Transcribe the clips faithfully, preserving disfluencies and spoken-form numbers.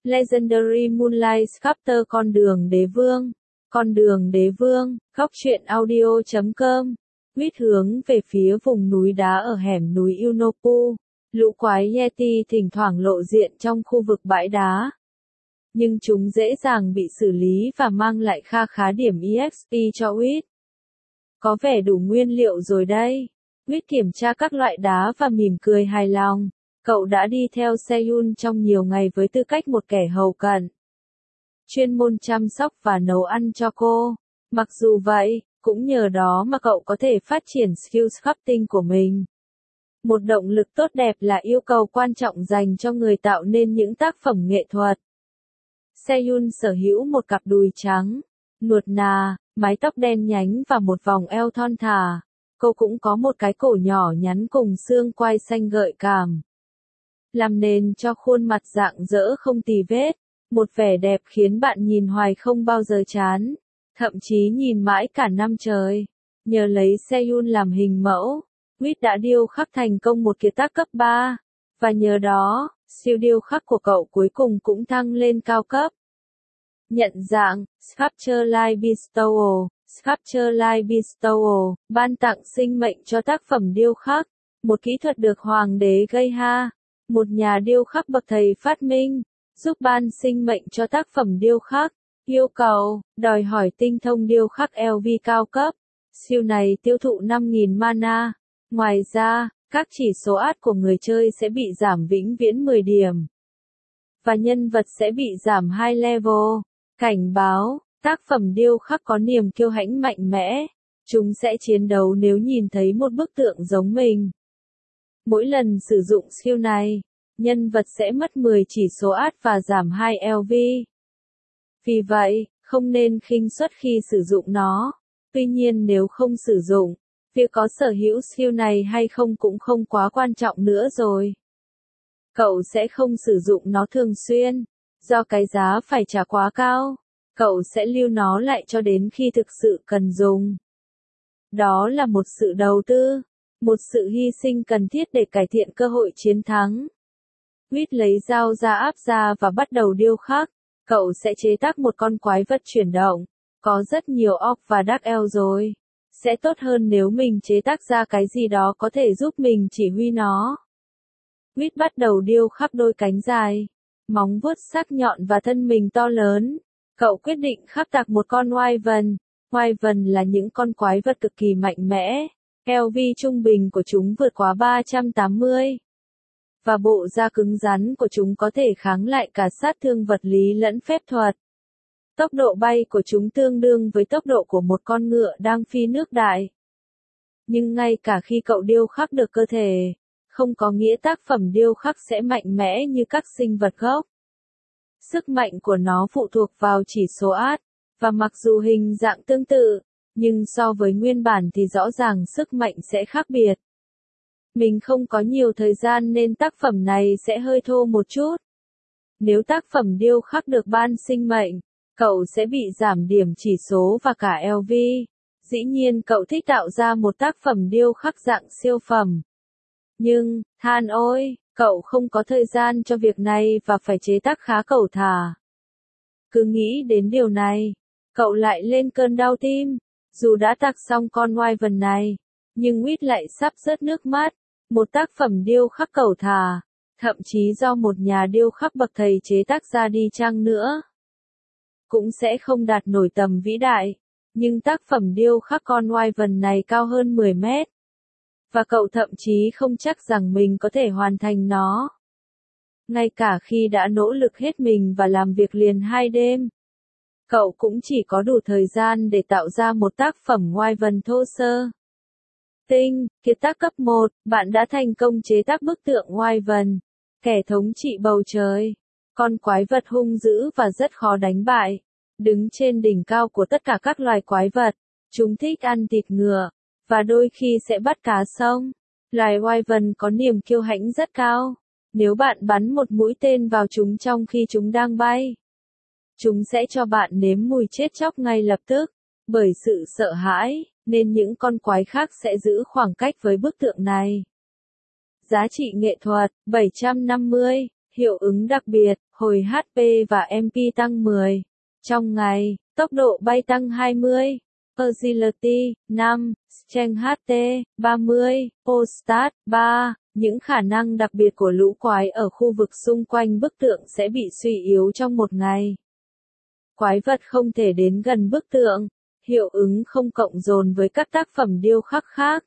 Legendary Moonlight Sculptor Con đường đế vương. Con đường đế vương, góc truyện audio chấm com. Quýt hướng về phía vùng núi đá ở hẻm núi Unopu. Lũ quái Yeti thỉnh thoảng lộ diện trong khu vực bãi đá. Nhưng chúng dễ dàng bị xử lý và mang lại kha khá điểm e ích pê cho Quýt. Có vẻ đủ nguyên liệu rồi đây. Quýt kiểm tra các loại đá và mỉm cười hài lòng. Cậu đã đi theo Seyun trong nhiều ngày với tư cách một kẻ hầu cận. Chuyên môn chăm sóc và nấu ăn cho cô. Mặc dù vậy, cũng nhờ đó mà cậu có thể phát triển skill sculpting của mình. Một động lực tốt đẹp là yêu cầu quan trọng dành cho người tạo nên những tác phẩm nghệ thuật. Seyun sở hữu một cặp đùi trắng, nuột nà, mái tóc đen nhánh và một vòng eo thon thả. Cô cũng có một cái cổ nhỏ nhắn cùng xương quai xanh gợi cảm. Làm nền cho khuôn mặt rạng rỡ không tì vết, một vẻ đẹp khiến bạn nhìn hoài không bao giờ chán, thậm chí nhìn mãi cả năm trời. Nhờ lấy Seyun làm hình mẫu, Quýt đã điêu khắc thành công một kiệt tác cấp ba, và nhờ đó, siêu điêu khắc của cậu cuối cùng cũng thăng lên cao cấp. Nhận dạng, Sculpture Life Bestowal, Sculpture Life Bestowal, ban tặng sinh mệnh cho tác phẩm điêu khắc, một kỹ thuật được Hoàng đế Geha, một nhà điêu khắc bậc thầy phát minh, giúp ban sinh mệnh cho tác phẩm điêu khắc. Yêu cầu, đòi hỏi tinh thông điêu khắc lờ vê cao cấp. Siêu này tiêu thụ năm nghìn mana. Ngoài ra, các chỉ số át của người chơi sẽ bị giảm vĩnh viễn mười điểm. Và nhân vật sẽ bị giảm hai level. Cảnh báo, tác phẩm điêu khắc có niềm kiêu hãnh mạnh mẽ. Chúng sẽ chiến đấu nếu nhìn thấy một bức tượng giống mình. Mỗi lần sử dụng skill này, nhân vật sẽ mất mười chỉ số át và giảm hai lờ vê. Vì vậy, không nên khinh suất khi sử dụng nó. Tuy nhiên nếu không sử dụng, việc có sở hữu skill này hay không cũng không quá quan trọng nữa rồi. Cậu sẽ không sử dụng nó thường xuyên, do cái giá phải trả quá cao. Cậu sẽ lưu nó lại cho đến khi thực sự cần dùng. Đó là một sự đầu tư, một sự hy sinh cần thiết để cải thiện cơ hội chiến thắng. Quýt lấy dao ra áp ra và bắt đầu điêu khắc. Cậu sẽ chế tác một con quái vật chuyển động. Có rất nhiều orc và dark elf rồi. Sẽ tốt hơn nếu mình chế tác ra cái gì đó có thể giúp mình chỉ huy nó. Quýt bắt đầu điêu khắc đôi cánh dài, móng vuốt sắc nhọn và thân mình to lớn. Cậu quyết định khắc tạc một con wyvern. Wyvern là những con quái vật cực kỳ mạnh mẽ. lờ vê trung bình của chúng vượt quá ba trăm tám mươi. Và bộ da cứng rắn của chúng có thể kháng lại cả sát thương vật lý lẫn phép thuật. Tốc độ bay của chúng tương đương với tốc độ của một con ngựa đang phi nước đại. Nhưng ngay cả khi cậu điêu khắc được cơ thể, không có nghĩa tác phẩm điêu khắc sẽ mạnh mẽ như các sinh vật gốc. Sức mạnh của nó phụ thuộc vào chỉ số át, và mặc dù hình dạng tương tự, nhưng so với nguyên bản thì rõ ràng sức mạnh sẽ khác biệt. Mình không có nhiều thời gian nên tác phẩm này sẽ hơi thô một chút. Nếu tác phẩm điêu khắc được ban sinh mệnh, cậu sẽ bị giảm điểm chỉ số và cả lờ vê. Dĩ nhiên cậu thích tạo ra một tác phẩm điêu khắc dạng siêu phẩm. Nhưng, than ôi, cậu không có thời gian cho việc này và phải chế tác khá cẩu thả. Cứ nghĩ đến điều này, cậu lại lên cơn đau tim. Dù đã tạc xong con wyvern này, nhưng Quýt lại sắp rớt nước mắt. Một tác phẩm điêu khắc cẩu thả, thậm chí do một nhà điêu khắc bậc thầy chế tác ra đi chăng nữa, cũng sẽ không đạt nổi tầm vĩ đại. Nhưng tác phẩm điêu khắc con wyvern này cao hơn mười mét. Và cậu thậm chí không chắc rằng mình có thể hoàn thành nó. Ngay cả khi đã nỗ lực hết mình và làm việc liền hai đêm, cậu cũng chỉ có đủ thời gian để tạo ra một tác phẩm wyvern thô sơ. Tinh, kiệt tác cấp một, bạn đã thành công chế tác bức tượng wyvern, kẻ thống trị bầu trời. Con quái vật hung dữ và rất khó đánh bại. Đứng trên đỉnh cao của tất cả các loài quái vật, chúng thích ăn thịt ngựa, và đôi khi sẽ bắt cá sông. Loài wyvern có niềm kiêu hãnh rất cao. Nếu bạn bắn một mũi tên vào chúng trong khi chúng đang bay, chúng sẽ cho bạn nếm mùi chết chóc ngay lập tức. Bởi sự sợ hãi, nên những con quái khác sẽ giữ khoảng cách với bức tượng này. Giá trị nghệ thuật, bảy trăm năm mươi. Hiệu ứng đặc biệt, hồi hát pê và em pê tăng mười. Trong ngày, tốc độ bay tăng hai mươi. Agility, năm. Strength hát tê, ba mươi. Postat, ba. Những khả năng đặc biệt của lũ quái ở khu vực xung quanh bức tượng sẽ bị suy yếu trong một ngày. Quái vật không thể đến gần bức tượng. Hiệu ứng không cộng dồn với các tác phẩm điêu khắc khác.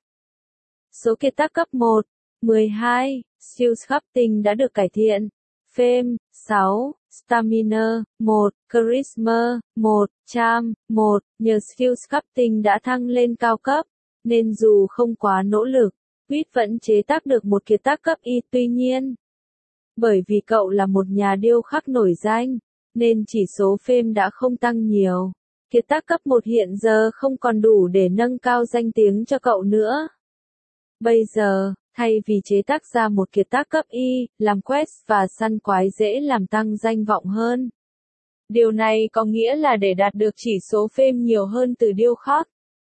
Số kiệt tác cấp một, mười hai. Skill Sculpting đã được cải thiện. Fame, sáu. Stamina, một. Charisma, một. Charm, một. Nhờ Skill Sculpting đã thăng lên cao cấp, nên dù không quá nỗ lực, Quýt vẫn chế tác được một kiệt tác cấp Y. Tuy nhiên, bởi vì cậu là một nhà điêu khắc nổi danh, nên chỉ số Fame đã không tăng nhiều. Kiệt tác cấp một hiện giờ không còn đủ để nâng cao danh tiếng cho cậu nữa. Bây giờ, thay vì chế tác ra một kiệt tác cấp Y, làm quest và săn quái dễ làm tăng danh vọng hơn. Điều này có nghĩa là để đạt được chỉ số Fame nhiều hơn từ điêu khắc,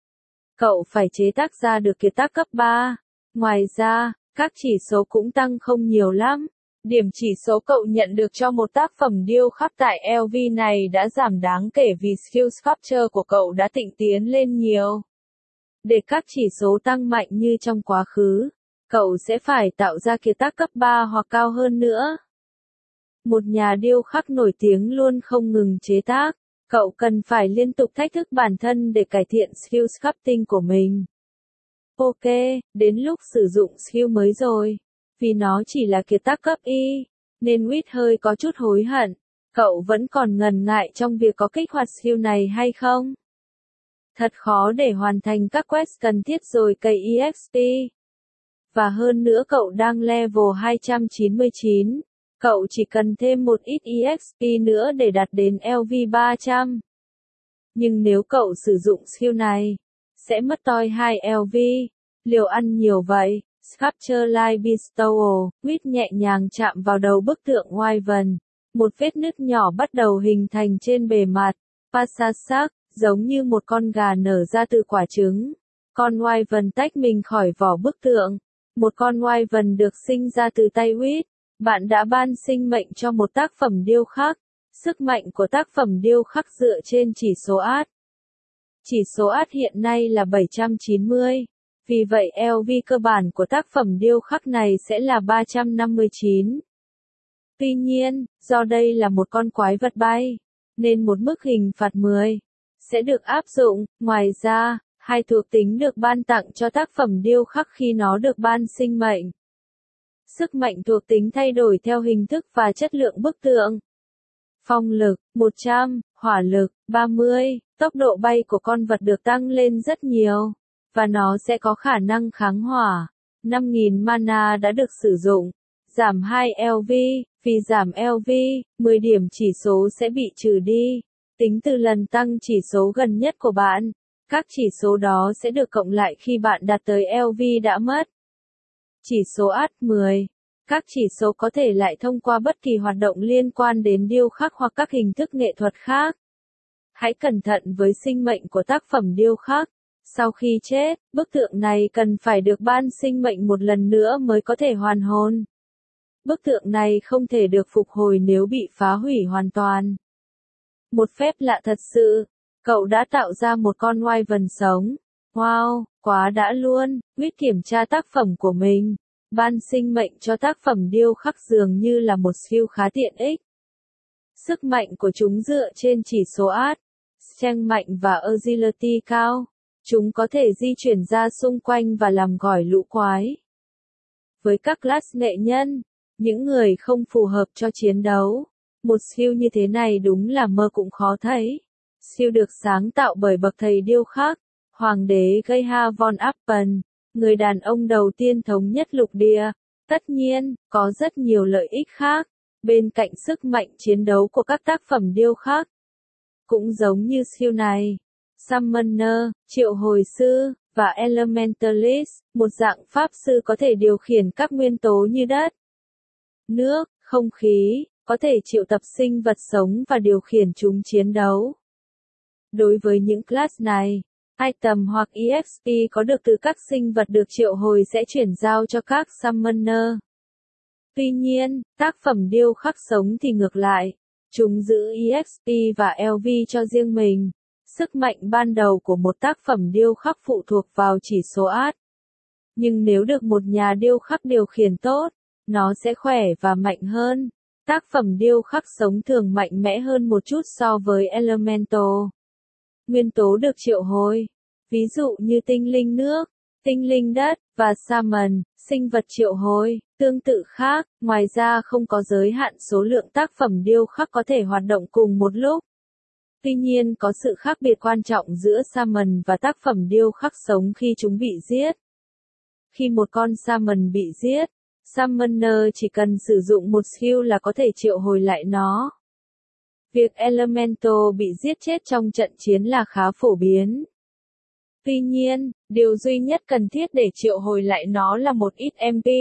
cậu phải chế tác ra được kiệt tác cấp ba. Ngoài ra, các chỉ số cũng tăng không nhiều lắm. Điểm chỉ số cậu nhận được cho một tác phẩm điêu khắc tại lờ vê này đã giảm đáng kể vì skill sculpture của cậu đã tịnh tiến lên nhiều. Để các chỉ số tăng mạnh như trong quá khứ, cậu sẽ phải tạo ra kiệt tác cấp ba hoặc cao hơn nữa. Một nhà điêu khắc nổi tiếng luôn không ngừng chế tác, cậu cần phải liên tục thách thức bản thân để cải thiện skill sculpting của mình. Ok, đến lúc sử dụng skill mới rồi. Vì nó chỉ là kiệt tác cấp Y, nên Quýt hơi có chút hối hận. Cậu vẫn còn ngần ngại trong việc có kích hoạt skill này hay không? Thật khó để hoàn thành các quest cần thiết rồi cày e ích pê. Và hơn nữa cậu đang level hai trăm chín mươi chín. Cậu chỉ cần thêm một ít e ích pê nữa để đạt đến lv ba trăm. Nhưng nếu cậu sử dụng skill này, sẽ mất toi hai lv. Liều ăn nhiều vậy. Sculpture Light Bestow, Quýt nhẹ nhàng chạm vào đầu bức tượng Wyvern. Một vết nứt nhỏ bắt đầu hình thành trên bề mặt. Passasak, giống như một con gà nở ra từ quả trứng. Con Wyvern tách mình khỏi vỏ bức tượng. Một con Wyvern được sinh ra từ tay Quýt. Bạn đã ban sinh mệnh cho một tác phẩm điêu khắc. Sức mạnh của tác phẩm điêu khắc dựa trên chỉ số át. Chỉ số át hiện nay là bảy trăm chín mươi. Vì vậy lv cơ bản của tác phẩm điêu khắc này sẽ là ba trăm năm mươi chín. Tuy nhiên, do đây là một con quái vật bay, nên một mức hình phạt mười sẽ được áp dụng. Ngoài ra, hai thuộc tính được ban tặng cho tác phẩm điêu khắc khi nó được ban sinh mệnh. Sức mạnh thuộc tính thay đổi theo hình thức và chất lượng bức tượng. Phong lực, một trăm, hỏa lực, ba mươi, tốc độ bay của con vật được tăng lên rất nhiều. Và nó sẽ có khả năng kháng hỏa. năm nghìn mana đã được sử dụng. Giảm hai lv, vì giảm lv, mười điểm chỉ số sẽ bị trừ đi. Tính từ lần tăng chỉ số gần nhất của bạn. Các chỉ số đó sẽ được cộng lại khi bạn đạt tới lv đã mất. Chỉ số át mười. Các chỉ số có thể lại thông qua bất kỳ hoạt động liên quan đến điêu khắc hoặc các hình thức nghệ thuật khác. Hãy cẩn thận với sinh mệnh của tác phẩm điêu khắc. Sau khi chết, bức tượng này cần phải được ban sinh mệnh một lần nữa mới có thể hoàn hồn. Bức tượng này không thể được phục hồi nếu bị phá hủy hoàn toàn. Một phép lạ thật sự, cậu đã tạo ra một con Wyvern sống. Wow, quá đã luôn. Quýt kiểm tra tác phẩm của mình. Ban sinh mệnh cho tác phẩm điêu khắc dường như là một skill khá tiện ích. Sức mạnh của chúng dựa trên chỉ số át, strength mạnh và agility cao. Chúng có thể di chuyển ra xung quanh và làm gỏi lũ quái. Với các class nghệ nhân, những người không phù hợp cho chiến đấu, một skill như thế này đúng là mơ cũng khó thấy. Skill được sáng tạo bởi bậc thầy điêu khắc, Hoàng đế Geha von Appen, người đàn ông đầu tiên thống nhất lục địa. Tất nhiên, có rất nhiều lợi ích khác, bên cạnh sức mạnh chiến đấu của các tác phẩm điêu khắc. Cũng giống như skill này. Summoner, triệu hồi sư, và Elementalist, một dạng pháp sư có thể điều khiển các nguyên tố như đất, nước, không khí, có thể triệu tập sinh vật sống và điều khiển chúng chiến đấu. Đối với những class này, item hoặc e ích pê có được từ các sinh vật được triệu hồi sẽ chuyển giao cho các Summoner. Tuy nhiên, tác phẩm điêu khắc sống thì ngược lại. Chúng giữ e ích pê và lờ vê cho riêng mình. Sức mạnh ban đầu của một tác phẩm điêu khắc phụ thuộc vào chỉ số át. Nhưng nếu được một nhà điêu khắc điều khiển tốt, nó sẽ khỏe và mạnh hơn. Tác phẩm điêu khắc sống thường mạnh mẽ hơn một chút so với Elemental. Nguyên tố được triệu hồi, ví dụ như tinh linh nước, tinh linh đất, và Shaman, sinh vật triệu hồi, tương tự khác. Ngoài ra không có giới hạn số lượng tác phẩm điêu khắc có thể hoạt động cùng một lúc. Tuy nhiên có sự khác biệt quan trọng giữa Shaman và tác phẩm điêu khắc sống khi chúng bị giết. Khi một con Shaman bị giết, Summoner chỉ cần sử dụng một skill là có thể triệu hồi lại nó. Việc Elemental bị giết chết trong trận chiến là khá phổ biến. Tuy nhiên, điều duy nhất cần thiết để triệu hồi lại nó là một ít em pê.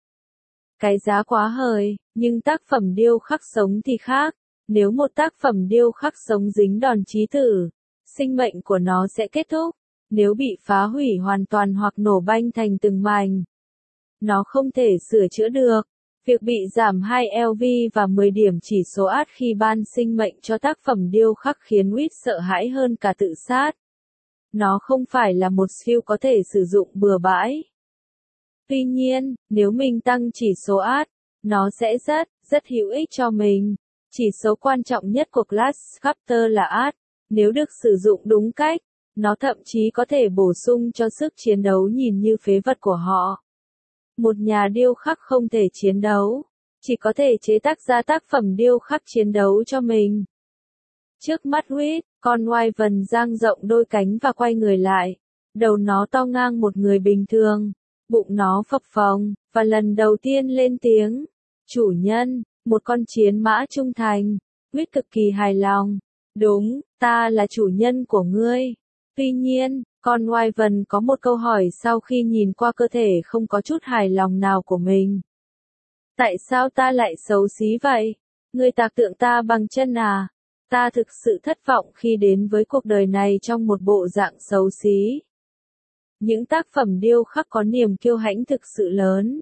Cái giá quá hời, nhưng tác phẩm điêu khắc sống thì khác. Nếu một tác phẩm điêu khắc sống dính đòn chí tử, sinh mệnh của nó sẽ kết thúc. Nếu bị phá hủy hoàn toàn hoặc nổ banh thành từng mảnh, nó không thể sửa chữa được. Việc bị giảm hai lờ vê và mười điểm chỉ số át khi ban sinh mệnh cho tác phẩm điêu khắc khiến Wit sợ hãi hơn cả tự sát. Nó không phải là một skill có thể sử dụng bừa bãi. Tuy nhiên, nếu mình tăng chỉ số át, nó sẽ rất, rất hữu ích cho mình. Chỉ số quan trọng nhất của Class Sculptor là át. Nếu được sử dụng đúng cách, nó thậm chí có thể bổ sung cho sức chiến đấu nhìn như phế vật của họ. Một nhà điêu khắc không thể chiến đấu, chỉ có thể chế tác ra tác phẩm điêu khắc chiến đấu cho mình. Trước mắt Wit, con Wyvern dang rộng đôi cánh và quay người lại. Đầu nó to ngang một người bình thường, bụng nó phập phồng, và lần đầu tiên lên tiếng. Chủ nhân, một con chiến mã trung thành. Wit cực kỳ hài lòng. Đúng, ta là chủ nhân của ngươi. Tuy nhiên, con Wyvern có một câu hỏi sau khi nhìn qua cơ thể không có chút hài lòng nào của mình. Tại sao ta lại xấu xí vậy? Ngươi tạc tượng ta bằng chân à? Ta thực sự thất vọng khi đến với cuộc đời này trong một bộ dạng xấu xí. Những tác phẩm điêu khắc có niềm kiêu hãnh thực sự lớn.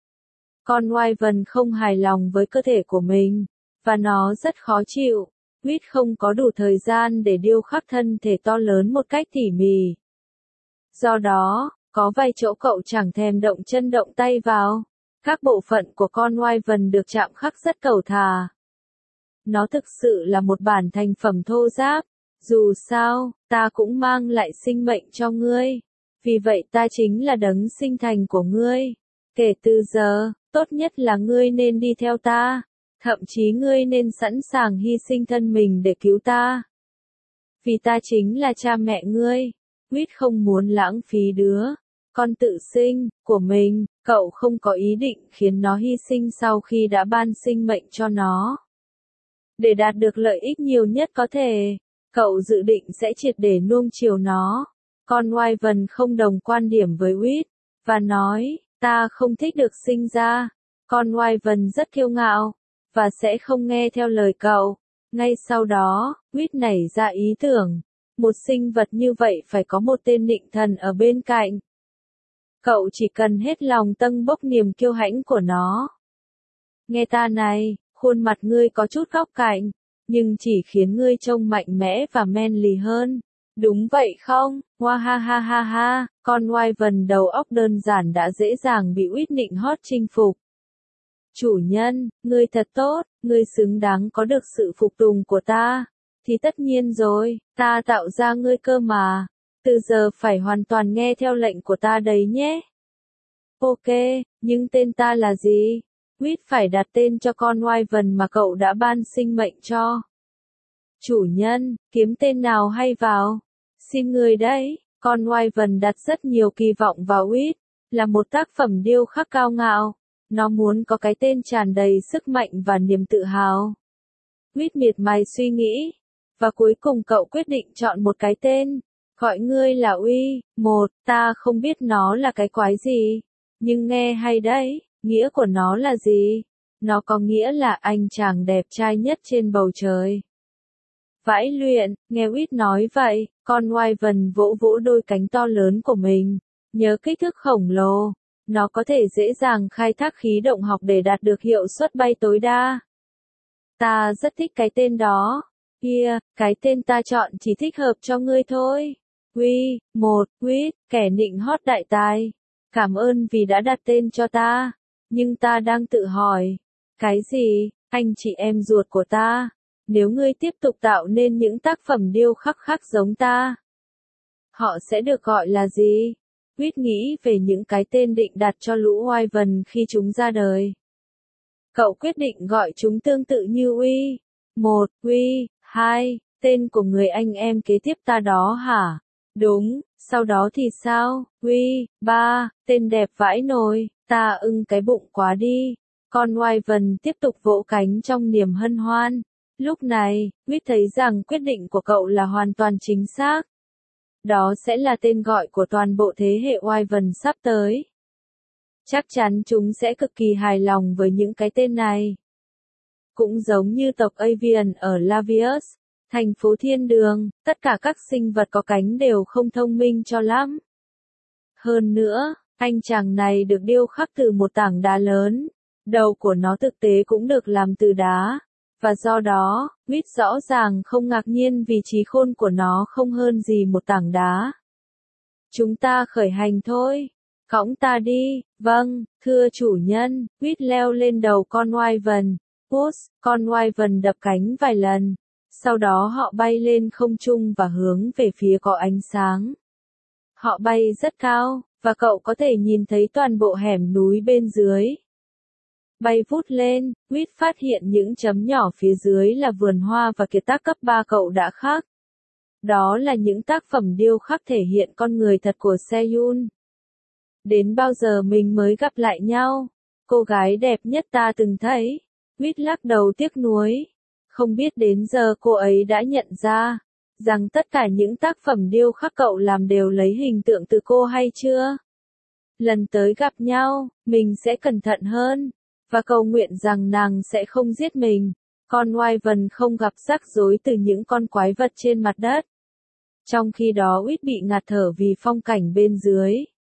Con Wyvern không hài lòng với cơ thể của mình, và nó rất khó chịu. Wit không có đủ thời gian để điêu khắc thân thể to lớn một cách tỉ mỉ. Do đó, có vài chỗ cậu chẳng thèm động chân động tay vào. Các bộ phận của con Wyvern được chạm khắc rất cầu thả. Nó thực sự là một bản thành phẩm thô ráp. Dù sao, ta cũng mang lại sinh mệnh cho ngươi. Vì vậy ta chính là đấng sinh thành của ngươi. Kể từ giờ, tốt nhất là ngươi nên đi theo ta. Thậm chí ngươi nên sẵn sàng hy sinh thân mình để cứu ta. Vì ta chính là cha mẹ ngươi. Wit không muốn lãng phí đứa con tự sinh của mình. Cậu không có ý định khiến nó hy sinh sau khi đã ban sinh mệnh cho nó. Để đạt được lợi ích nhiều nhất có thể, cậu dự định sẽ triệt để nuông chiều nó. Con Wyvern không đồng quan điểm với Wit, và nói, ta không thích được sinh ra. Con Wyvern rất kiêu ngạo, và sẽ không nghe theo lời cậu. Ngay sau đó, Wit nảy ra ý tưởng, một sinh vật như vậy phải có một tên nịnh thần ở bên cạnh. Cậu chỉ cần hết lòng tâng bốc niềm kiêu hãnh của nó. Nghe ta này, khuôn mặt ngươi có chút góc cạnh, nhưng chỉ khiến ngươi trông mạnh mẽ và manly hơn. Đúng vậy không? Hoa ha ha ha ha, con Wyvern đầu óc đơn giản đã dễ dàng bị Wit nịnh hót chinh phục. Chủ nhân, ngươi thật tốt, ngươi xứng đáng có được sự phục tùng của ta. Thì tất nhiên rồi, ta tạo ra ngươi cơ mà. Từ giờ phải hoàn toàn nghe theo lệnh của ta đấy nhé. Ok, nhưng tên ta là gì? Wit phải đặt tên cho con Wyvern mà cậu đã ban sinh mệnh cho. Chủ nhân, kiếm tên nào hay vào? Xin ngươi đấy, con Wyvern đặt rất nhiều kỳ vọng vào Wit, là một tác phẩm điêu khắc cao ngạo. Nó muốn có cái tên tràn đầy sức mạnh và niềm tự hào. Wit miệt mài suy nghĩ, và cuối cùng cậu quyết định chọn một cái tên. Gọi ngươi là Uy. Một, ta không biết nó là cái quái gì, nhưng nghe hay đấy. Nghĩa của nó là gì? Nó có nghĩa là anh chàng đẹp trai nhất trên bầu trời. Vãi luyện, nghe Wit nói vậy, con Wyvern vỗ vỗ đôi cánh to lớn của mình. Nhớ kích thước khổng lồ. Nó có thể dễ dàng khai thác khí động học để đạt được hiệu suất bay tối đa. Ta rất thích cái tên đó. Kia, cái tên ta chọn chỉ thích hợp cho ngươi thôi. Uy, một, Quýt, kẻ nịnh hót đại tài. Cảm ơn vì đã đặt tên cho ta. Nhưng ta đang tự hỏi. Cái gì, anh chị em ruột của ta? Nếu ngươi tiếp tục tạo nên những tác phẩm điêu khắc khác giống ta, họ sẽ được gọi là gì? Quýt nghĩ về những cái tên định đặt cho lũ Wyvern khi chúng ra đời. Cậu quyết định gọi chúng tương tự như Uy. Một, Uy, hai, tên của người anh em kế tiếp ta đó hả? Đúng, sau đó thì sao? Uy, ba, tên đẹp vãi nồi, ta ưng cái bụng quá đi. Con Wyvern tiếp tục vỗ cánh trong niềm hân hoan. Lúc này, Quýt thấy rằng quyết định của cậu là hoàn toàn chính xác. Đó sẽ là tên gọi của toàn bộ thế hệ Wyvern sắp tới. Chắc chắn chúng sẽ cực kỳ hài lòng với những cái tên này. Cũng giống như tộc Avian ở Lavius, thành phố thiên đường, tất cả các sinh vật có cánh đều không thông minh cho lắm. Hơn nữa, anh chàng này được điêu khắc từ một tảng đá lớn. Đầu của nó thực tế cũng được làm từ đá. Và do đó, Quýt rõ ràng không ngạc nhiên vì trí khôn của nó không hơn gì một tảng đá. Chúng ta khởi hành thôi. Cõng ta đi. Vâng, thưa chủ nhân. Quýt leo lên đầu con Wyvern. Puss, con Wyvern đập cánh vài lần. Sau đó họ bay lên không trung và hướng về phía có ánh sáng. Họ bay rất cao, và cậu có thể nhìn thấy toàn bộ hẻm núi bên dưới. Bay vút lên, Quýt phát hiện những chấm nhỏ phía dưới là vườn hoa và kiệt tác cấp ba cậu đã khắc. Đó là những tác phẩm điêu khắc thể hiện con người thật của Seyun. Đến bao giờ mình mới gặp lại nhau? Cô gái đẹp nhất ta từng thấy. Quýt lắc đầu tiếc nuối. Không biết đến giờ cô ấy đã nhận ra rằng tất cả những tác phẩm điêu khắc cậu làm đều lấy hình tượng từ cô hay chưa? Lần tới gặp nhau, mình sẽ cẩn thận hơn. Và cầu nguyện rằng nàng sẽ không giết mình. Con Wyvern không gặp rắc rối từ những con quái vật trên mặt đất. Trong khi đó Quýt bị ngạt thở vì phong cảnh bên dưới.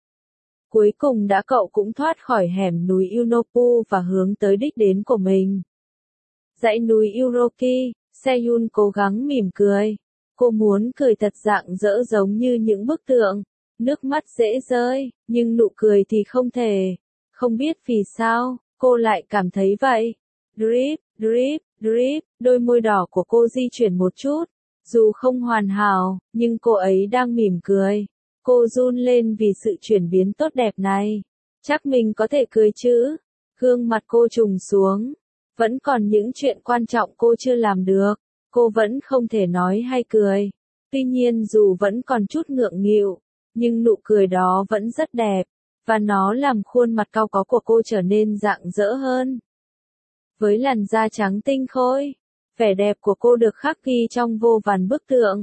Cuối cùng đã cậu cũng thoát khỏi hẻm núi Unopu và hướng tới đích đến của mình. Dãy núi Uroki, Seyun cố gắng mỉm cười. Cô muốn cười thật rạng rỡ giống như những bức tượng. Nước mắt dễ rơi, nhưng nụ cười thì không thể. Không biết vì sao, cô lại cảm thấy vậy. Drip, drip, drip, đôi môi đỏ của cô di chuyển một chút. Dù không hoàn hảo, nhưng cô ấy đang mỉm cười. Cô run lên vì sự chuyển biến tốt đẹp này. Chắc mình có thể cười chứ? Gương mặt cô trùng xuống. Vẫn còn những chuyện quan trọng cô chưa làm được. Cô vẫn không thể nói hay cười. Tuy nhiên dù vẫn còn chút ngượng nghịu, nhưng nụ cười đó vẫn rất đẹp. Và nó làm khuôn mặt cau có của cô trở nên rạng rỡ hơn. Với làn da trắng tinh khôi, vẻ đẹp của cô được khắc ghi trong vô vàn bức tượng.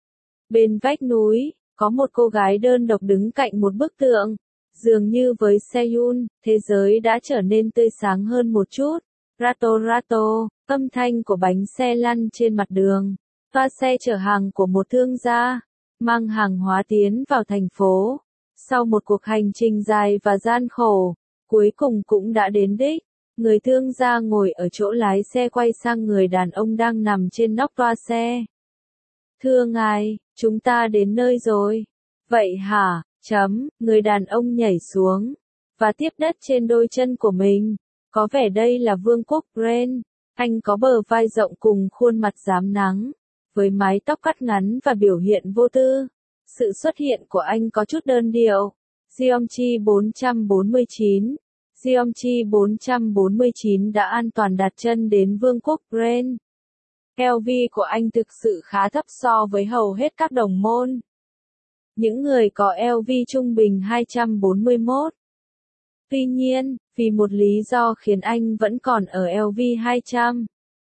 Bên vách núi, có một cô gái đơn độc đứng cạnh một bức tượng. Dường như với Seyun, thế giới đã trở nên tươi sáng hơn một chút. Rato rato, âm thanh của bánh xe lăn trên mặt đường. Toa xe chở hàng của một thương gia, mang hàng hóa tiến vào thành phố. Sau một cuộc hành trình dài và gian khổ, cuối cùng cũng đã đến đích. Người thương gia ngồi ở chỗ lái xe quay sang người đàn ông đang nằm trên nóc toa xe. Thưa ngài, chúng ta đến nơi rồi. Vậy hả? Chấm, người đàn ông nhảy xuống và tiếp đất trên đôi chân của mình. Có vẻ đây là vương quốc Ren. Anh có bờ vai rộng cùng khuôn mặt rám nắng, với mái tóc cắt ngắn và biểu hiện vô tư. Sự xuất hiện của anh có chút đơn điệu. Gyeonggi bốn trăm bốn mươi chín. Gyeonggi bốn trăm bốn mươi chín đã an toàn đặt chân đến vương quốc Ren. lờ vê của anh thực sự khá thấp so với hầu hết các đồng môn. Những người có lờ vê trung bình hai trăm bốn mươi mốt. Tuy nhiên, vì một lý do khiến anh vẫn còn ở lờ vê hai trăm.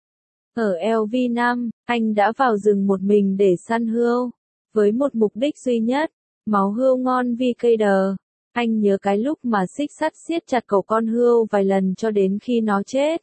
Ở lờ vê năm, anh đã vào rừng một mình để săn hươu. Với một mục đích duy nhất, máu hươu ngon vì cây đờ. Anh nhớ cái lúc mà xích sắt siết chặt cổ con hươu vài lần cho đến khi nó chết.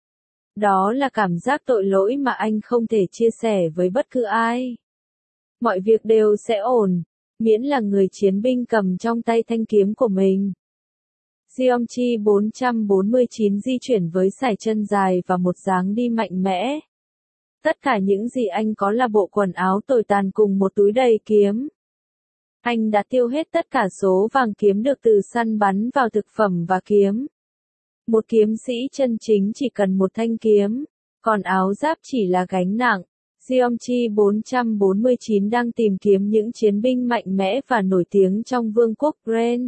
Đó là cảm giác tội lỗi mà anh không thể chia sẻ với bất cứ ai. Mọi việc đều sẽ ổn, miễn là người chiến binh cầm trong tay thanh kiếm của mình. Gyeonggi bốn trăm bốn mươi chín di chuyển với sải chân dài và một dáng đi mạnh mẽ. Tất cả những gì anh có là bộ quần áo tồi tàn cùng một túi đầy kiếm. Anh đã tiêu hết tất cả số vàng kiếm được từ săn bắn vào thực phẩm và kiếm. Một kiếm sĩ chân chính chỉ cần một thanh kiếm, còn áo giáp chỉ là gánh nặng. Gyeonggi bốn trăm bốn mươi chín đang tìm kiếm những chiến binh mạnh mẽ và nổi tiếng trong vương quốc Ren.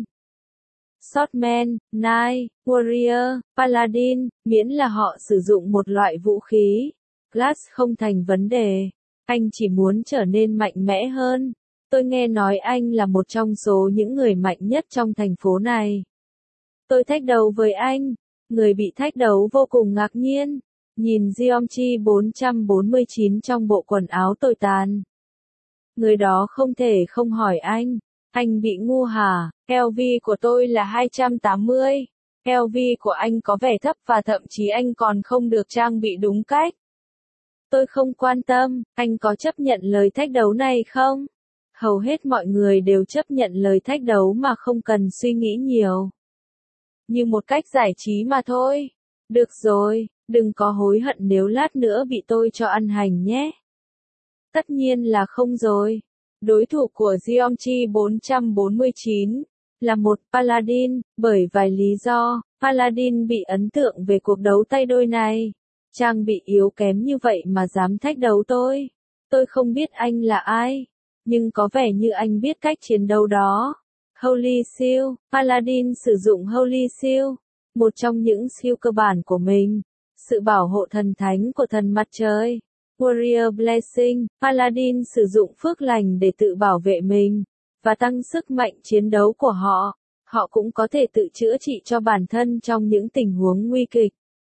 Swordman, Knight, Warrior, Paladin, miễn là họ sử dụng một loại vũ khí. Glass không thành vấn đề. Anh chỉ muốn trở nên mạnh mẽ hơn. Tôi nghe nói anh là một trong số những người mạnh nhất trong thành phố này. Tôi thách đấu với anh. Người bị thách đấu vô cùng ngạc nhiên. Nhìn Gyeonggi bốn trăm bốn mươi chín trong bộ quần áo tồi tàn. Người đó không thể không hỏi anh. Anh bị ngu hả? lờ vê của tôi là hai trăm tám mươi. lờ vê của anh có vẻ thấp và thậm chí anh còn không được trang bị đúng cách. Tôi không quan tâm, anh có chấp nhận lời thách đấu này không? Hầu hết mọi người đều chấp nhận lời thách đấu mà không cần suy nghĩ nhiều. Như một cách giải trí mà thôi. Được rồi, đừng có hối hận nếu lát nữa bị tôi cho ăn hành nhé. Tất nhiên là không rồi. Đối thủ của Gyeonggi bốn trăm bốn mươi chín là một Paladin, bởi vài lý do, Paladin bị ấn tượng về cuộc đấu tay đôi này. Trang bị yếu kém như vậy mà dám thách đấu tôi. Tôi không biết anh là ai, nhưng có vẻ như anh biết cách chiến đấu đó. Holy Shield, Paladin sử dụng Holy Shield, một trong những skill cơ bản của mình. Sự bảo hộ thần thánh của thần mặt trời. Warrior Blessing, Paladin sử dụng phước lành để tự bảo vệ mình, và tăng sức mạnh chiến đấu của họ. Họ cũng có thể tự chữa trị cho bản thân trong những tình huống nguy kịch.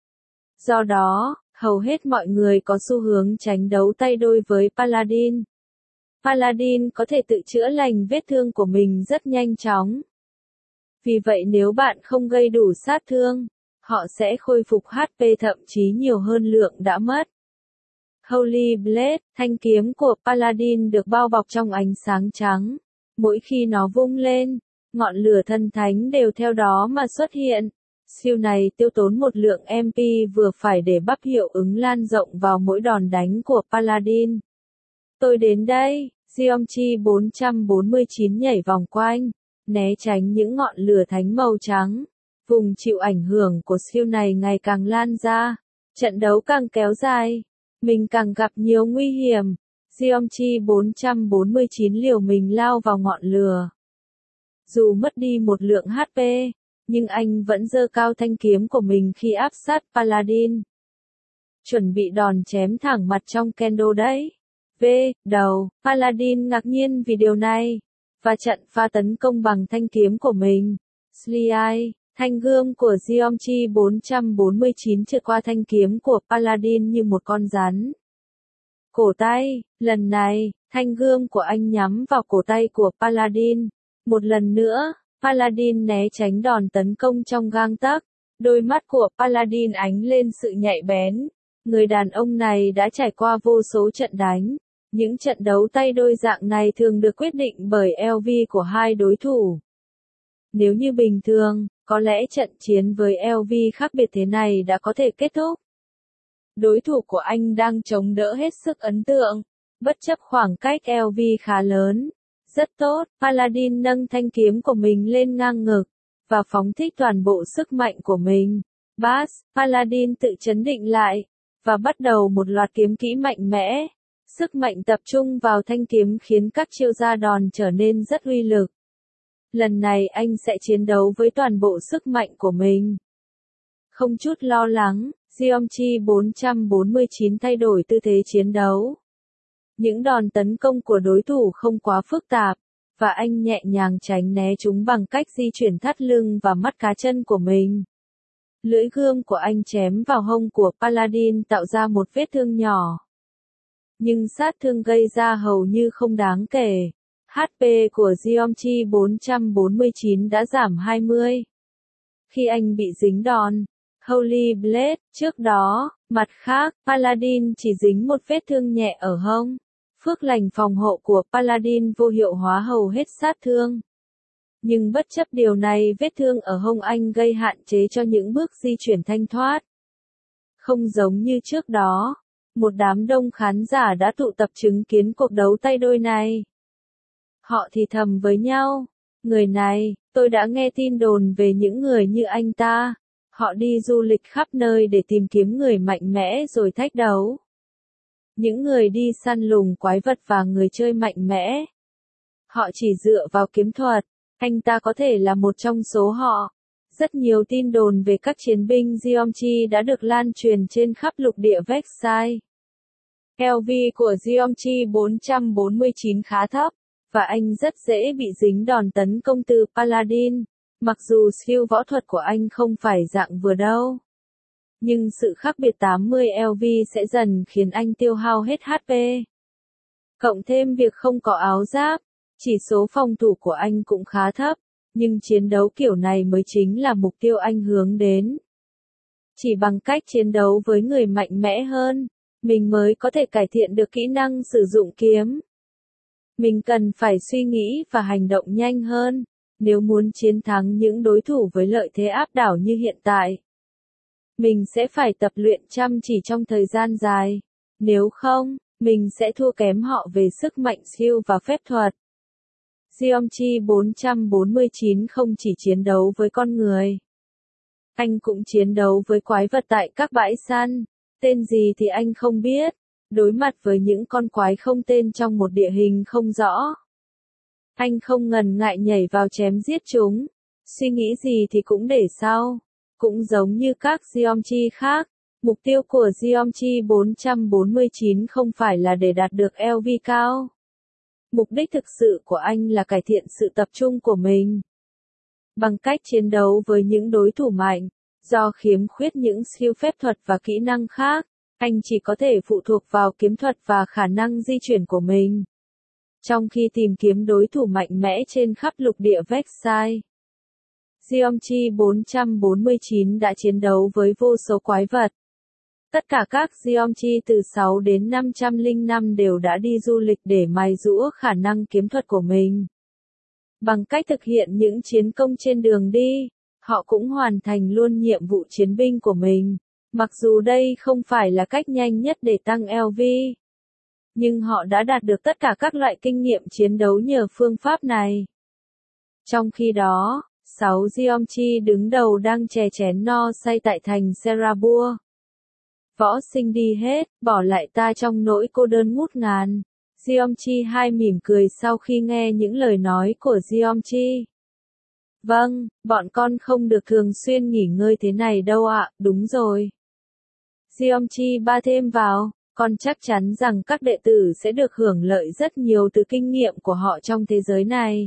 Do đó, hầu hết mọi người có xu hướng tránh đấu tay đôi với Paladin. Paladin có thể tự chữa lành vết thương của mình rất nhanh chóng. Vì vậy nếu bạn không gây đủ sát thương, họ sẽ khôi phục hát pê thậm chí nhiều hơn lượng đã mất. Holy Blade, thanh kiếm của Paladin được bao bọc trong ánh sáng trắng. Mỗi khi nó vung lên, ngọn lửa thần thánh đều theo đó mà xuất hiện. Siêu này tiêu tốn một lượng em pê vừa phải để bắp hiệu ứng lan rộng vào mỗi đòn đánh của Paladin. Tôi đến đây, Gyeonggi bốn trăm bốn mươi chín nhảy vòng quanh, né tránh những ngọn lửa thánh màu trắng. Vùng chịu ảnh hưởng của siêu này ngày càng lan ra. Trận đấu càng kéo dài, mình càng gặp nhiều nguy hiểm. Gyeonggi bốn trăm bốn mươi chín liều mình lao vào ngọn lửa. Dù mất đi một lượng hát pê, nhưng anh vẫn giơ cao thanh kiếm của mình khi áp sát Paladin. Chuẩn bị đòn chém thẳng mặt trong kendo đấy. V. Đầu, Paladin ngạc nhiên vì điều này, và chặn pha tấn công bằng thanh kiếm của mình. Slide, thanh gươm của Gyeonggi bốn trăm bốn mươi chín trượt qua thanh kiếm của Paladin như một con rắn. Cổ tay, lần này, thanh gươm của anh nhắm vào cổ tay của Paladin. Một lần nữa, Paladin né tránh đòn tấn công trong gang tấc. Đôi mắt của Paladin ánh lên sự nhạy bén. Người đàn ông này đã trải qua vô số trận đánh. Những trận đấu tay đôi dạng này thường được quyết định bởi lờ vê của hai đối thủ. Nếu như bình thường, có lẽ trận chiến với lờ vê khác biệt thế này đã có thể kết thúc. Đối thủ của anh đang chống đỡ hết sức ấn tượng, bất chấp khoảng cách lờ vê khá lớn. Rất tốt, Paladin nâng thanh kiếm của mình lên ngang ngực, và phóng thích toàn bộ sức mạnh của mình. Bass, Paladin tự chấn định lại, và bắt đầu một loạt kiếm kỹ mạnh mẽ. Sức mạnh tập trung vào thanh kiếm khiến các chiêu ra đòn trở nên rất uy lực. Lần này anh sẽ chiến đấu với toàn bộ sức mạnh của mình. Không chút lo lắng, Gyeonggi bốn trăm bốn mươi chín thay đổi tư thế chiến đấu. Những đòn tấn công của đối thủ không quá phức tạp, và anh nhẹ nhàng tránh né chúng bằng cách di chuyển thắt lưng và mắt cá chân của mình. Lưỡi gươm của anh chém vào hông của Paladin tạo ra một vết thương nhỏ. Nhưng sát thương gây ra hầu như không đáng kể. hát pê của Gyeonggi bốn trăm bốn mươi chín đã giảm hai mươi. Khi anh bị dính đòn Holy Blade, trước đó, mặt khác, Paladin chỉ dính một vết thương nhẹ ở hông. Phước lành phòng hộ của Paladin vô hiệu hóa hầu hết sát thương. Nhưng bất chấp điều này, vết thương ở hông anh gây hạn chế cho những bước di chuyển thanh thoát. Không giống như trước đó, một đám đông khán giả đã tụ tập chứng kiến cuộc đấu tay đôi này. Họ thì thầm với nhau, người này, tôi đã nghe tin đồn về những người như anh ta. Họ đi du lịch khắp nơi để tìm kiếm người mạnh mẽ rồi thách đấu. Những người đi săn lùng quái vật và người chơi mạnh mẽ. Họ chỉ dựa vào kiếm thuật, anh ta có thể là một trong số họ. Rất nhiều tin đồn về các chiến binh Geomchi đã được lan truyền trên khắp lục địa Vexai. lờ vê của Geomchi bốn trăm bốn mươi chín khá thấp, và anh rất dễ bị dính đòn tấn công từ Paladin, mặc dù skill võ thuật của anh không phải dạng vừa đâu. Nhưng sự khác biệt tám mươi lờ vê sẽ dần khiến anh tiêu hao hết hát pê. Cộng thêm việc không có áo giáp, chỉ số phòng thủ của anh cũng khá thấp, nhưng chiến đấu kiểu này mới chính là mục tiêu anh hướng đến. Chỉ bằng cách chiến đấu với người mạnh mẽ hơn, mình mới có thể cải thiện được kỹ năng sử dụng kiếm. Mình cần phải suy nghĩ và hành động nhanh hơn, nếu muốn chiến thắng những đối thủ với lợi thế áp đảo như hiện tại. Mình sẽ phải tập luyện chăm chỉ trong thời gian dài, nếu không, mình sẽ thua kém họ về sức mạnh skill và phép thuật. Geomchi bốn trăm bốn mươi chín không chỉ chiến đấu với con người. Anh cũng chiến đấu với quái vật tại các bãi săn, tên gì thì anh không biết, đối mặt với những con quái không tên trong một địa hình không rõ. Anh không ngần ngại nhảy vào chém giết chúng, suy nghĩ gì thì cũng để sau. Cũng giống như các Geomchi khác, mục tiêu của Geomchi bốn trăm bốn mươi chín không phải là để đạt được lờ vê cao. Mục đích thực sự của anh là cải thiện sự tập trung của mình. Bằng cách chiến đấu với những đối thủ mạnh, do khiếm khuyết những skill phép thuật và kỹ năng khác, anh chỉ có thể phụ thuộc vào kiếm thuật và khả năng di chuyển của mình. Trong khi tìm kiếm đối thủ mạnh mẽ trên khắp lục địa Vexai, Geomchi bốn trăm bốn mươi chín đã chiến đấu với vô số quái vật. Tất cả các Geomchi từ sáu đến năm trăm lẻ năm đều đã đi du lịch để mài giũa khả năng kiếm thuật của mình. Bằng cách thực hiện những chiến công trên đường đi, họ cũng hoàn thành luôn nhiệm vụ chiến binh của mình. Mặc dù đây không phải là cách nhanh nhất để tăng lờ vê, nhưng họ đã đạt được tất cả các loại kinh nghiệm chiến đấu nhờ phương pháp này. Trong khi đó, sáu Geomchi đứng đầu đang chè chén no say tại thành Serabur. Võ sinh đi hết, bỏ lại ta trong nỗi cô đơn ngút ngàn. Geomchi hai mỉm cười sau khi nghe những lời nói của Geomchi. Vâng, bọn con không được thường xuyên nghỉ ngơi thế này đâu ạ, đúng rồi. Geomchi ba thêm vào, con chắc chắn rằng các đệ tử sẽ được hưởng lợi rất nhiều từ kinh nghiệm của họ trong thế giới này.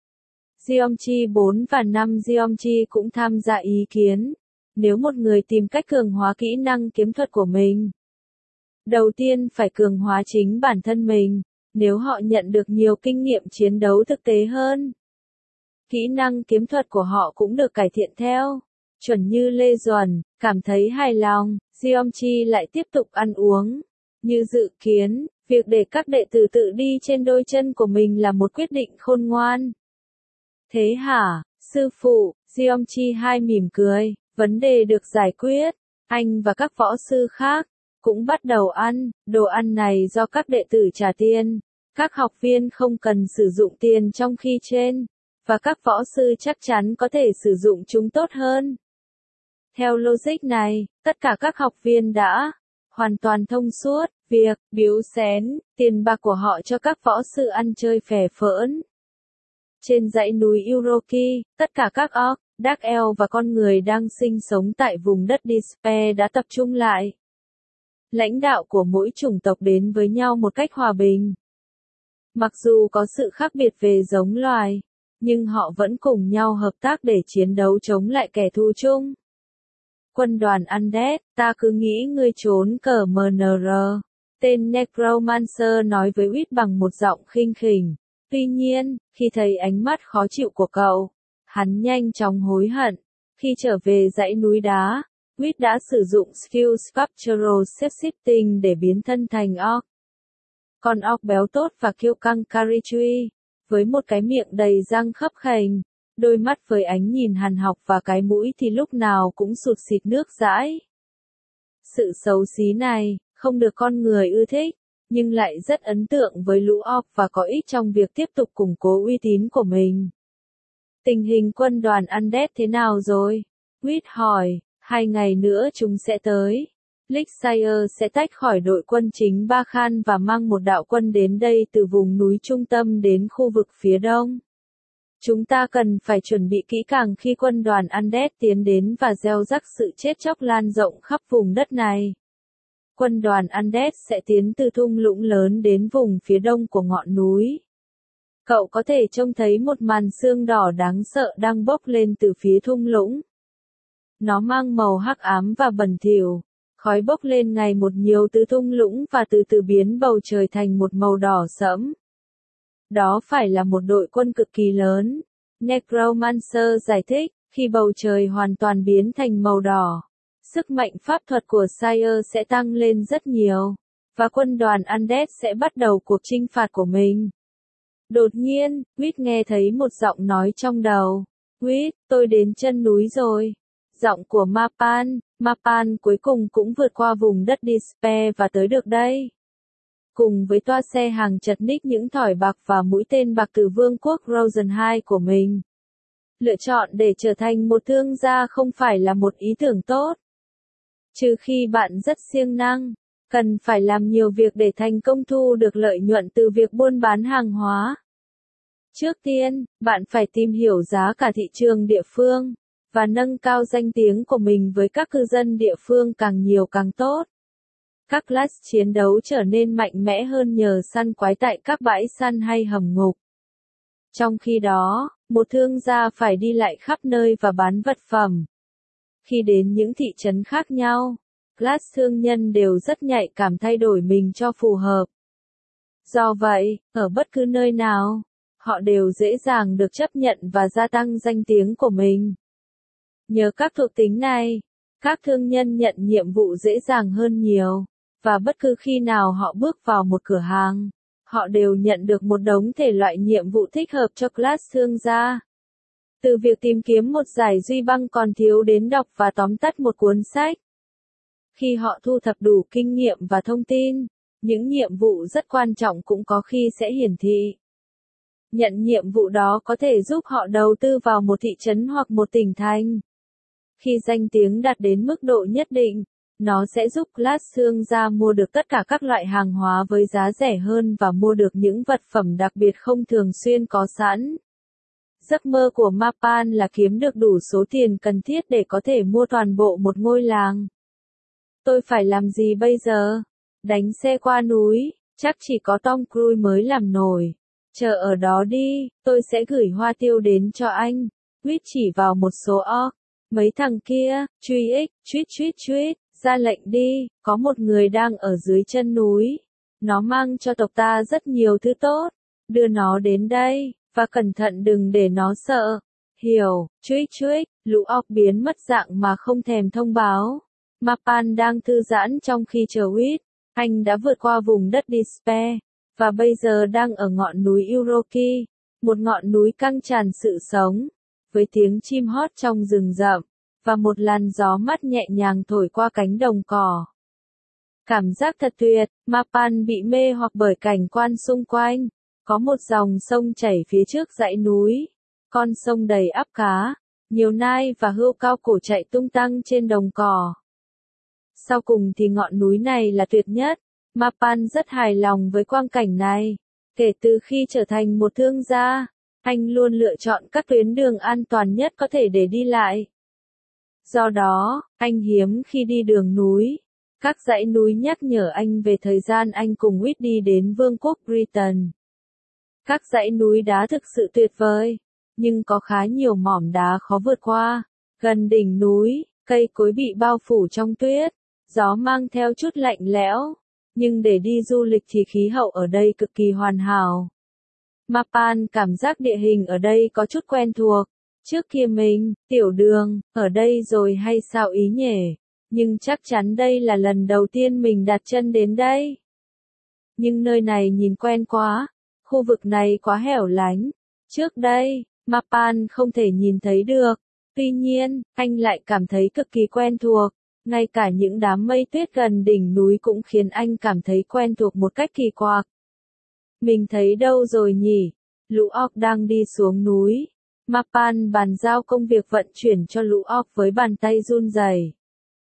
Geomchi bốn và năm Geomchi cũng tham gia ý kiến. Nếu một người tìm cách cường hóa kỹ năng kiếm thuật của mình, đầu tiên phải cường hóa chính bản thân mình, nếu họ nhận được nhiều kinh nghiệm chiến đấu thực tế hơn. Kỹ năng kiếm thuật của họ cũng được cải thiện theo. Chuẩn như Lê Duẩn, cảm thấy hài lòng, Geomchi lại tiếp tục ăn uống. Như dự kiến, việc để các đệ tử tự đi trên đôi chân của mình là một quyết định khôn ngoan. Thế hả, sư phụ, Geomchi hai mỉm cười, vấn đề được giải quyết. Anh và các võ sư khác cũng bắt đầu ăn, đồ ăn này do các đệ tử trả tiền. Các học viên không cần sử dụng tiền trong khi trên, và các võ sư chắc chắn có thể sử dụng chúng tốt hơn. Theo logic này, tất cả các học viên đã hoàn toàn thông suốt việc biếu xén tiền bạc của họ cho các võ sư ăn chơi phè phỡn. Trên dãy núi Uroki, tất cả các orc, Dark Elf và con người đang sinh sống tại vùng đất Despair đã tập trung lại. Lãnh đạo của mỗi chủng tộc đến với nhau một cách hòa bình. Mặc dù có sự khác biệt về giống loài, nhưng họ vẫn cùng nhau hợp tác để chiến đấu chống lại kẻ thù chung. Quân đoàn Undead, ta cứ nghĩ ngươi trốn cờ em en rờ. Tên Necromancer nói với Wit bằng một giọng khinh khỉnh. Tuy nhiên, khi thấy ánh mắt khó chịu của cậu, hắn nhanh chóng hối hận. Khi trở về dãy núi đá, Wit đã sử dụng skill Sculptural Shape-shifting để biến thân thành orc. Con orc béo tốt và kiêu căng Karichui, với một cái miệng đầy răng khấp khểnh, đôi mắt với ánh nhìn hằn học và cái mũi thì lúc nào cũng sụt sịt nước dãi. Sự xấu xí này, không được con người ưa thích, nhưng lại rất ấn tượng với lũ orc và có ích trong việc tiếp tục củng cố uy tín của mình. Tình hình quân đoàn Undead thế nào rồi? Whit hỏi, hai ngày nữa chúng sẽ tới. Elixir sẽ tách khỏi đội quân chính Ba Khan và mang một đạo quân đến đây từ vùng núi trung tâm đến khu vực phía đông. Chúng ta cần phải chuẩn bị kỹ càng khi quân đoàn Undead tiến đến và gieo rắc sự chết chóc lan rộng khắp vùng đất này. Quân đoàn Undead sẽ tiến từ thung lũng lớn đến vùng phía đông của ngọn núi. Cậu có thể trông thấy một màn sương đỏ đáng sợ đang bốc lên từ phía thung lũng. Nó mang màu hắc ám và bẩn thỉu, khói bốc lên ngày một nhiều từ thung lũng và từ từ biến bầu trời thành một màu đỏ sẫm. Đó phải là một đội quân cực kỳ lớn, Necromancer giải thích, khi bầu trời hoàn toàn biến thành màu đỏ. Sức mạnh pháp thuật của Sire sẽ tăng lên rất nhiều, và quân đoàn Undead sẽ bắt đầu cuộc chinh phạt của mình. Đột nhiên, Whit nghe thấy một giọng nói trong đầu. Whit, tôi đến chân núi rồi. Giọng của Mapan, Mapan cuối cùng cũng vượt qua vùng đất Despair và tới được đây. Cùng với toa xe hàng chật ních những thỏi bạc và mũi tên bạc từ vương quốc Rosen hai của mình. Lựa chọn để trở thành một thương gia không phải là một ý tưởng tốt. Trừ khi bạn rất siêng năng, cần phải làm nhiều việc để thành công thu được lợi nhuận từ việc buôn bán hàng hóa. Trước tiên, bạn phải tìm hiểu giá cả thị trường địa phương, và nâng cao danh tiếng của mình với các cư dân địa phương càng nhiều càng tốt. Các class chiến đấu trở nên mạnh mẽ hơn nhờ săn quái tại các bãi săn hay hầm ngục. Trong khi đó, một thương gia phải đi lại khắp nơi và bán vật phẩm. Khi đến những thị trấn khác nhau, class thương nhân đều rất nhạy cảm thay đổi mình cho phù hợp. Do vậy, ở bất cứ nơi nào, họ đều dễ dàng được chấp nhận và gia tăng danh tiếng của mình. Nhờ các thuộc tính này, các thương nhân nhận nhiệm vụ dễ dàng hơn nhiều, và bất cứ khi nào họ bước vào một cửa hàng, họ đều nhận được một đống thể loại nhiệm vụ thích hợp cho class thương gia. Từ việc tìm kiếm một giải duy băng còn thiếu đến đọc và tóm tắt một cuốn sách. Khi họ thu thập đủ kinh nghiệm và thông tin, những nhiệm vụ rất quan trọng cũng có khi sẽ hiển thị. Nhận nhiệm vụ đó có thể giúp họ đầu tư vào một thị trấn hoặc một tỉnh thành. Khi danh tiếng đạt đến mức độ nhất định, nó sẽ giúp class thương gia mua được tất cả các loại hàng hóa với giá rẻ hơn và mua được những vật phẩm đặc biệt không thường xuyên có sẵn. Giấc mơ của Mapan là kiếm được đủ số tiền cần thiết để có thể mua toàn bộ một ngôi làng. Tôi phải làm gì bây giờ? Đánh xe qua núi, chắc chỉ có Tom Cruise mới làm nổi. Chờ ở đó đi, tôi sẽ gửi hoa tiêu đến cho anh. Whit chỉ vào một số orc. Mấy thằng kia, truy ích, truýt truýt truýt, ra lệnh đi, có một người đang ở dưới chân núi. Nó mang cho tộc ta rất nhiều thứ tốt. Đưa nó đến đây, và cẩn thận đừng để nó sợ. Hiểu, truýt truýt, lũ orc biến mất dạng mà không thèm thông báo. Mapan đang thư giãn trong khi chờ Whit. Anh đã vượt qua vùng đất Despair, và bây giờ đang ở ngọn núi Uroki, một ngọn núi căng tràn sự sống, với tiếng chim hót trong rừng rậm, và một làn gió mát nhẹ nhàng thổi qua cánh đồng cỏ. Cảm giác thật tuyệt, Mapan bị mê hoặc bởi cảnh quan xung quanh. Có một dòng sông chảy phía trước dãy núi, con sông đầy ắp cá, nhiều nai và hươu cao cổ chạy tung tăng trên đồng cỏ. Sau cùng thì ngọn núi này là tuyệt nhất. Mapan rất hài lòng với quang cảnh này. Kể từ khi trở thành một thương gia, anh luôn lựa chọn các tuyến đường an toàn nhất có thể để đi lại. Do đó, anh hiếm khi đi đường núi. Các dãy núi nhắc nhở anh về thời gian anh cùng Whit đi đến Vương quốc Britain. Các dãy núi đá thực sự tuyệt vời, nhưng có khá nhiều mỏm đá khó vượt qua. Gần đỉnh núi, cây cối bị bao phủ trong tuyết, gió mang theo chút lạnh lẽo. Nhưng để đi du lịch thì khí hậu ở đây cực kỳ hoàn hảo. Mapan cảm giác địa hình ở đây có chút quen thuộc. Trước kia mình, tiểu đường, ở đây rồi hay sao ý nhỉ? Nhưng chắc chắn đây là lần đầu tiên mình đặt chân đến đây. Nhưng nơi này nhìn quen quá. Khu vực này quá hẻo lánh. Trước đây, Mapan không thể nhìn thấy được. Tuy nhiên, anh lại cảm thấy cực kỳ quen thuộc. Ngay cả những đám mây tuyết gần đỉnh núi cũng khiến anh cảm thấy quen thuộc một cách kỳ quặc. Mình thấy đâu rồi nhỉ? Lũ óc đang đi xuống núi. Mapan bàn giao công việc vận chuyển cho lũ óc với bàn tay run rẩy.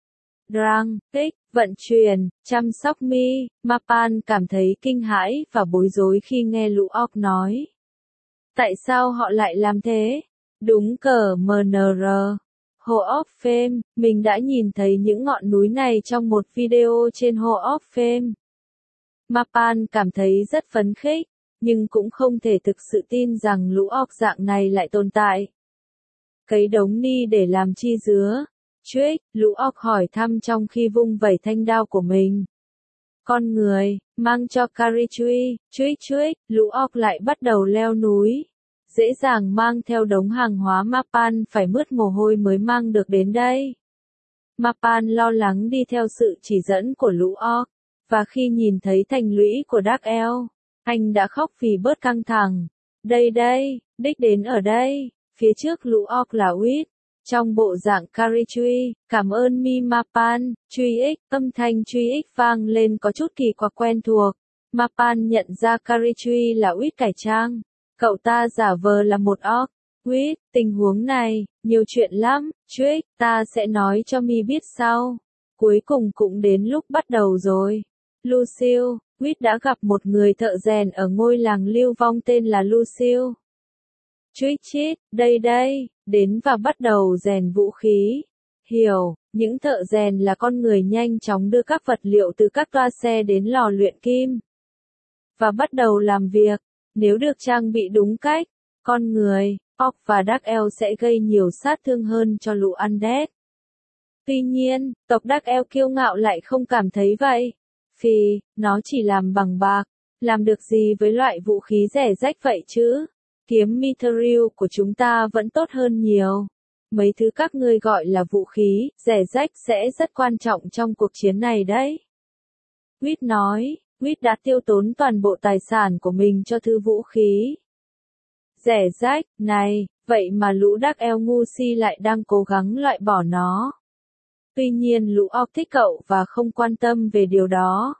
Drang, tích, vận chuyển, chăm sóc mi. Mapan cảm thấy kinh hãi và bối rối khi nghe lũ óc nói. Tại sao họ lại làm thế? Đúng cờ em en rờ. Hall of Fame, mình đã nhìn thấy những ngọn núi này trong một video trên Hall of Fame. Mapan cảm thấy rất phấn khích, nhưng cũng không thể thực sự tin rằng lũ óc dạng này lại tồn tại. Cấy đống ni để làm chi dứa? Trick, lũ óc hỏi thăm trong khi vung vẩy thanh đao của mình. Con người, mang cho Carrie, Trick Trick, lũ óc lại bắt đầu leo núi. Dễ dàng mang theo đống hàng hóa Mapan phải mướt mồ hôi mới mang được đến đây. Mapan lo lắng đi theo sự chỉ dẫn của lũ óc, và khi nhìn thấy thành lũy của Dark Elf, anh đã khóc vì bớt căng thẳng. Đây đây, đích đến ở đây, phía trước lũ óc là Wit. Trong bộ dạng Carrie, cảm ơn mi Mapan, truy ích, âm thanh truy ích vang lên có chút kỳ quặc quen thuộc. Mapan nhận ra Carrie là Wit cải trang. Cậu ta giả vờ là một orc. Wit, tình huống này, nhiều chuyện lắm, Trick, ta sẽ nói cho mi biết sau. Cuối cùng cũng đến lúc bắt đầu rồi. Lucille, Wit đã gặp một người thợ rèn ở ngôi làng lưu vong tên là Lucille. Trick chít, đây đây, đến và bắt đầu rèn vũ khí. Hiểu, những thợ rèn là con người nhanh chóng đưa các vật liệu từ các toa xe đến lò luyện kim. Và bắt đầu làm việc. Nếu được trang bị đúng cách, con người, orc và Dark Elf sẽ gây nhiều sát thương hơn cho lũ undead. Tuy nhiên, tộc Dark Elf kiêu ngạo lại không cảm thấy vậy. Phì, nó chỉ làm bằng bạc, làm được gì với loại vũ khí rẻ rách vậy chứ? Kiếm Mithril của chúng ta vẫn tốt hơn nhiều. Mấy thứ các ngươi gọi là vũ khí, rẻ rách sẽ rất quan trọng trong cuộc chiến này đấy. Wit nói. Wit đã tiêu tốn toàn bộ tài sản của mình cho thứ vũ khí rẻ rách này, vậy mà lũ Dark Elf ngu si lại đang cố gắng loại bỏ nó. Tuy nhiên lũ orc thích cậu và không quan tâm về điều đó.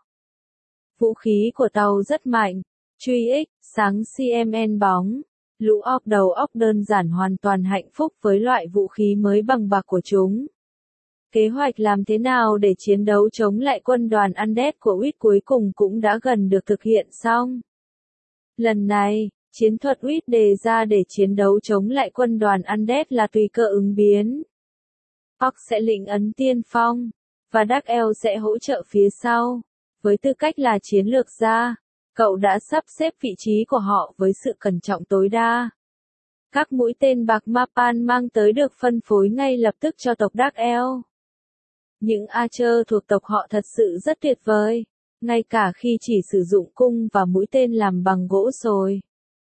Vũ khí của tàu rất mạnh, truy ích, sáng xê em en bóng. Lũ orc đầu óc đơn giản hoàn toàn hạnh phúc với loại vũ khí mới bằng bạc của chúng. Kế hoạch làm thế nào để chiến đấu chống lại quân đoàn Undead của Wit cuối cùng cũng đã gần được thực hiện xong. Lần này, chiến thuật Wit đề ra để chiến đấu chống lại quân đoàn Undead là tùy cơ ứng biến. Orc sẽ lĩnh ấn tiên phong, và Dark Elf sẽ hỗ trợ phía sau. Với tư cách là chiến lược gia, cậu đã sắp xếp vị trí của họ với sự cẩn trọng tối đa. Các mũi tên bạc Mapan mang tới được phân phối ngay lập tức cho tộc Dark Elf. Những Archer thuộc tộc họ thật sự rất tuyệt vời, ngay cả khi chỉ sử dụng cung và mũi tên làm bằng gỗ sồi.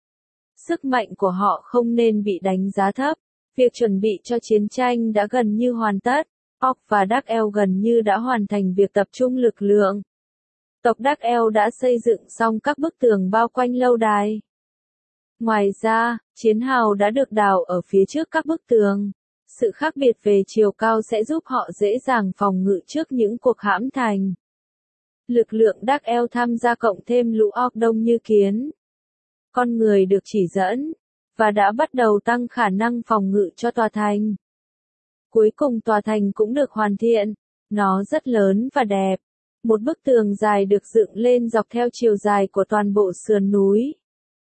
Sức mạnh của họ không nên bị đánh giá thấp. Việc chuẩn bị cho chiến tranh đã gần như hoàn tất. Orc và Dark Elf gần như đã hoàn thành việc tập trung lực lượng. Tộc Dark Elf đã xây dựng xong các bức tường bao quanh lâu đài. Ngoài ra, chiến hào đã được đào ở phía trước các bức tường. Sự khác biệt về chiều cao sẽ giúp họ dễ dàng phòng ngự trước những cuộc hãm thành. Lực lượng Dark Elf tham gia cộng thêm lũ orc đông như kiến. Con người được chỉ dẫn, và đã bắt đầu tăng khả năng phòng ngự cho tòa thành. Cuối cùng tòa thành cũng được hoàn thiện. Nó rất lớn và đẹp. Một bức tường dài được dựng lên dọc theo chiều dài của toàn bộ sườn núi.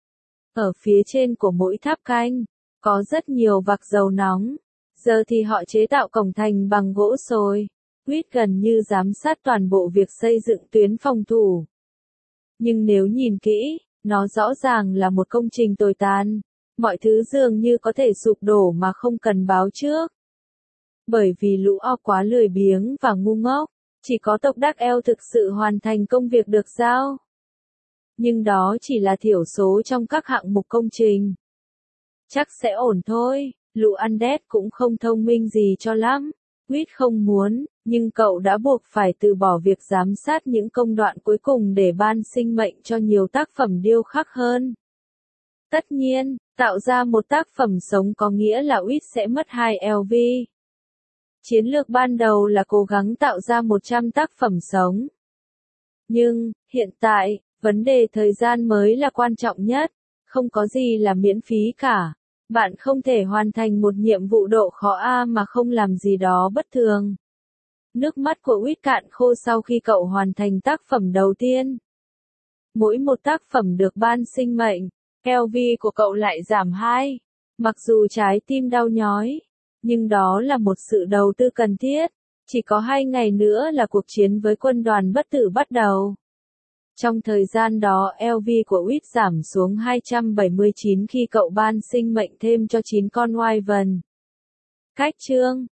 Ở phía trên của mỗi tháp canh, có rất nhiều vạc dầu nóng. Giờ thì họ chế tạo cổng thành bằng gỗ sồi. Wit gần như giám sát toàn bộ việc xây dựng tuyến phòng thủ. Nhưng nếu nhìn kỹ, nó rõ ràng là một công trình tồi tàn. Mọi thứ dường như có thể sụp đổ mà không cần báo trước. Bởi vì lũ orc quá lười biếng và ngu ngốc, chỉ có tộc Dark Elf thực sự hoàn thành công việc được giao. Nhưng đó chỉ là thiểu số trong các hạng mục công trình. Chắc sẽ ổn thôi, lũ Undead cũng không thông minh gì cho lắm. Wit không muốn, nhưng cậu đã buộc phải từ bỏ việc giám sát những công đoạn cuối cùng để ban sinh mệnh cho nhiều tác phẩm điêu khắc hơn. Tất nhiên, Tạo ra một tác phẩm sống có nghĩa là u i tê sẽ mất hai L V. Chiến lược ban đầu là cố gắng tạo ra một trăm tác phẩm sống. Nhưng, hiện tại, vấn đề thời gian mới là quan trọng nhất. Không có gì là miễn phí cả. Bạn không thể hoàn thành một nhiệm vụ độ khó A mà không làm gì đó bất thường. Nước mắt của u i tê cạn khô sau khi cậu hoàn thành tác phẩm đầu tiên. Mỗi một tác phẩm được ban sinh mệnh, L V của cậu lại giảm hai. Mặc dù trái tim đau nhói, nhưng đó là một sự đầu tư cần thiết. Chỉ có hai ngày nữa là cuộc chiến với quân đoàn bất tử bắt đầu. Trong thời gian đó L V của u i tê giảm xuống hai trăm bảy mươi chín khi cậu ban sinh mệnh thêm cho chín con Wyvern. Cách chương